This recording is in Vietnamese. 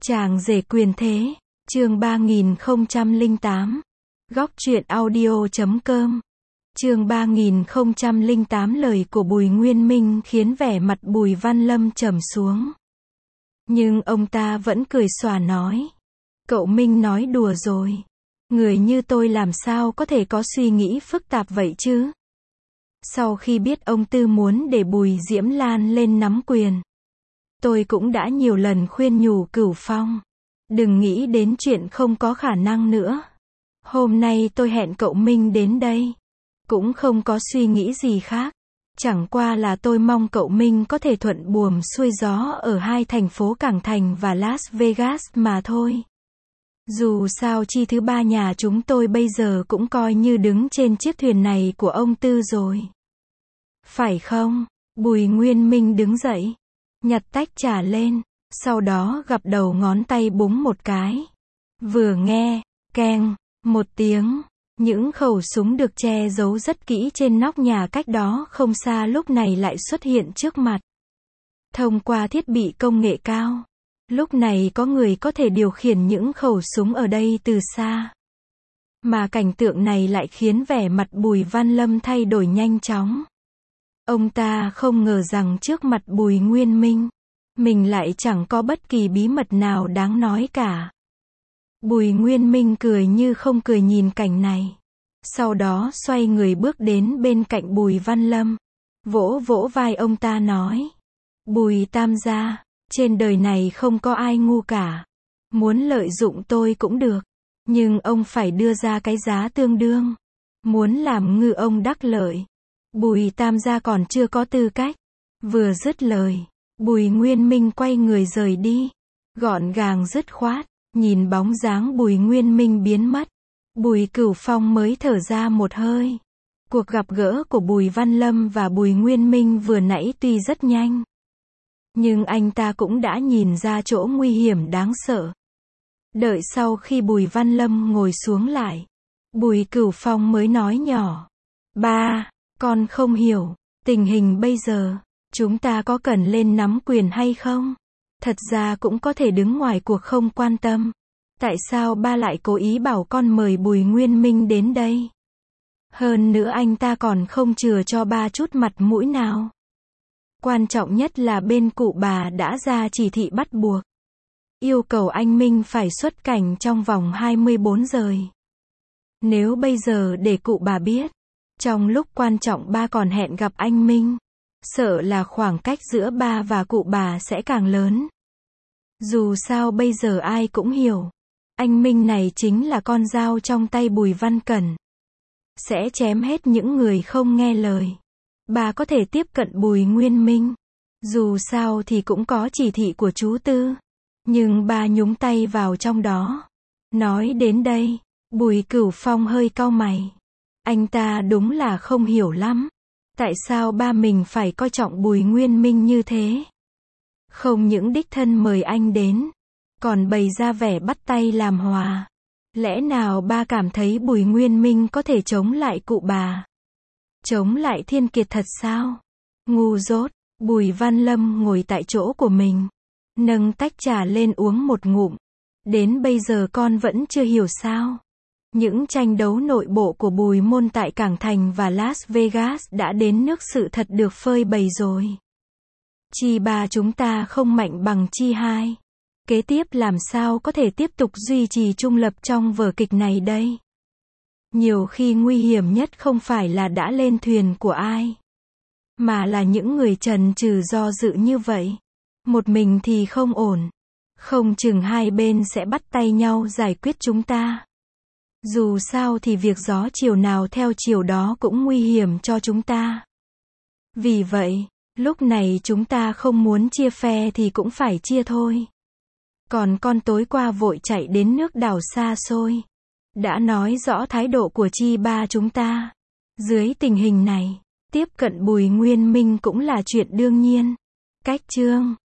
Chàng rể quyền thế, chương 3008. Góc truyện audio.com. Chương 3008 lời của Bùi Nguyên Minh khiến vẻ mặt Bùi Văn Lâm trầm xuống. Nhưng ông ta vẫn cười xòa nói. Cậu Minh nói đùa rồi. Người như tôi làm sao có thể có suy nghĩ phức tạp vậy chứ? Sau khi biết ông Tư muốn để Bùi Diễm Lan lên nắm quyền, tôi cũng đã nhiều lần khuyên nhủ Cửu Phong. Đừng nghĩ đến chuyện không có khả năng nữa. Hôm nay tôi hẹn cậu Minh đến đây. Cũng không có suy nghĩ gì khác. Chẳng qua là tôi mong cậu Minh có thể thuận buồm xuôi gió ở hai thành phố Cảng Thành và Las Vegas mà thôi. Dù sao chi thứ ba nhà chúng tôi bây giờ cũng coi như đứng trên chiếc thuyền này của ông Tư rồi. Phải không? Bùi Nguyên Minh đứng dậy, nhặt tách trà lên, sau đó gập đầu ngón tay búng một cái. Vừa nghe, keng, một tiếng, những khẩu súng được che giấu rất kỹ trên nóc nhà cách đó không xa lúc này lại xuất hiện trước mặt. Thông qua thiết bị công nghệ cao, lúc này có người có thể điều khiển những khẩu súng ở đây từ xa. Mà cảnh tượng này lại khiến vẻ mặt Bùi Văn Lâm thay đổi nhanh chóng. Ông ta không ngờ rằng trước mặt Bùi Nguyên Minh, mình lại chẳng có bất kỳ bí mật nào đáng nói cả. Bùi Nguyên Minh cười như không cười nhìn cảnh này. Sau đó xoay người bước đến bên cạnh Bùi Văn Lâm, vỗ vỗ vai ông ta nói. Bùi Tam gia, trên đời này không có ai ngu cả. Muốn lợi dụng tôi cũng được, nhưng ông phải đưa ra cái giá tương đương. Muốn làm ngư ông đắc lợi, Bùi Tam gia còn chưa có tư cách. Vừa dứt lời, Bùi Nguyên Minh quay người rời đi. Gọn gàng dứt khoát, nhìn bóng dáng Bùi Nguyên Minh biến mất. Bùi Cửu Phong mới thở ra một hơi. Cuộc gặp gỡ của Bùi Văn Lâm và Bùi Nguyên Minh vừa nãy tuy rất nhanh, nhưng anh ta cũng đã nhìn ra chỗ nguy hiểm đáng sợ. Đợi sau khi Bùi Văn Lâm ngồi xuống lại, Bùi Cửu Phong mới nói nhỏ. Ba, con không hiểu, tình hình bây giờ, chúng ta có cần lên nắm quyền hay không? Thật ra cũng có thể đứng ngoài cuộc không quan tâm. Tại sao ba lại cố ý bảo con mời Bùi Nguyên Minh đến đây? Hơn nữa anh ta còn không chừa cho ba chút mặt mũi nào. Quan trọng nhất là bên cụ bà đã ra chỉ thị bắt buộc. Yêu cầu anh Minh phải xuất cảnh trong vòng 24 giờ. Nếu bây giờ để cụ bà biết, trong lúc quan trọng ba còn hẹn gặp anh Minh, sợ là khoảng cách giữa ba và cụ bà sẽ càng lớn. Dù sao bây giờ ai cũng hiểu, anh Minh này chính là con dao trong tay Bùi Văn Cẩn. Sẽ chém hết những người không nghe lời. Bà có thể tiếp cận Bùi Nguyên Minh. Dù sao thì cũng có chỉ thị của chú Tư. Nhưng bà nhúng tay vào trong đó. Nói đến đây, Bùi Cửu Phong hơi cau mày. Anh ta đúng là không hiểu lắm. Tại sao ba mình phải coi trọng Bùi Nguyên Minh như thế? Không những đích thân mời anh đến, còn bày ra vẻ bắt tay làm hòa. Lẽ nào ba cảm thấy Bùi Nguyên Minh có thể chống lại cụ bà? Chống lại Thiên Kiệt thật sao? Ngu dốt. Bùi Văn Lâm ngồi tại chỗ của mình, nâng tách trà lên uống một ngụm. Đến bây giờ con vẫn chưa hiểu sao? Những tranh đấu nội bộ của Bùi môn tại Cảng Thành và Las Vegas đã đến nước sự thật được phơi bày rồi. Chi ba chúng ta không mạnh bằng chi hai. Kế tiếp làm sao có thể tiếp tục duy trì trung lập trong vở kịch này đây? Nhiều khi nguy hiểm nhất không phải là đã lên thuyền của ai, mà là những người chần chừ do dự như vậy. Một mình thì không ổn. Không chừng hai bên sẽ bắt tay nhau giải quyết chúng ta. Dù sao thì việc gió chiều nào theo chiều đó cũng nguy hiểm cho chúng ta. Vì vậy, lúc này chúng ta không muốn chia phe thì cũng phải chia thôi. Còn con tối qua vội chạy đến nước đảo xa xôi, đã nói rõ thái độ của chi ba chúng ta. Dưới tình hình này, tiếp cận Bùi Nguyên Minh cũng là chuyện đương nhiên. Cách chương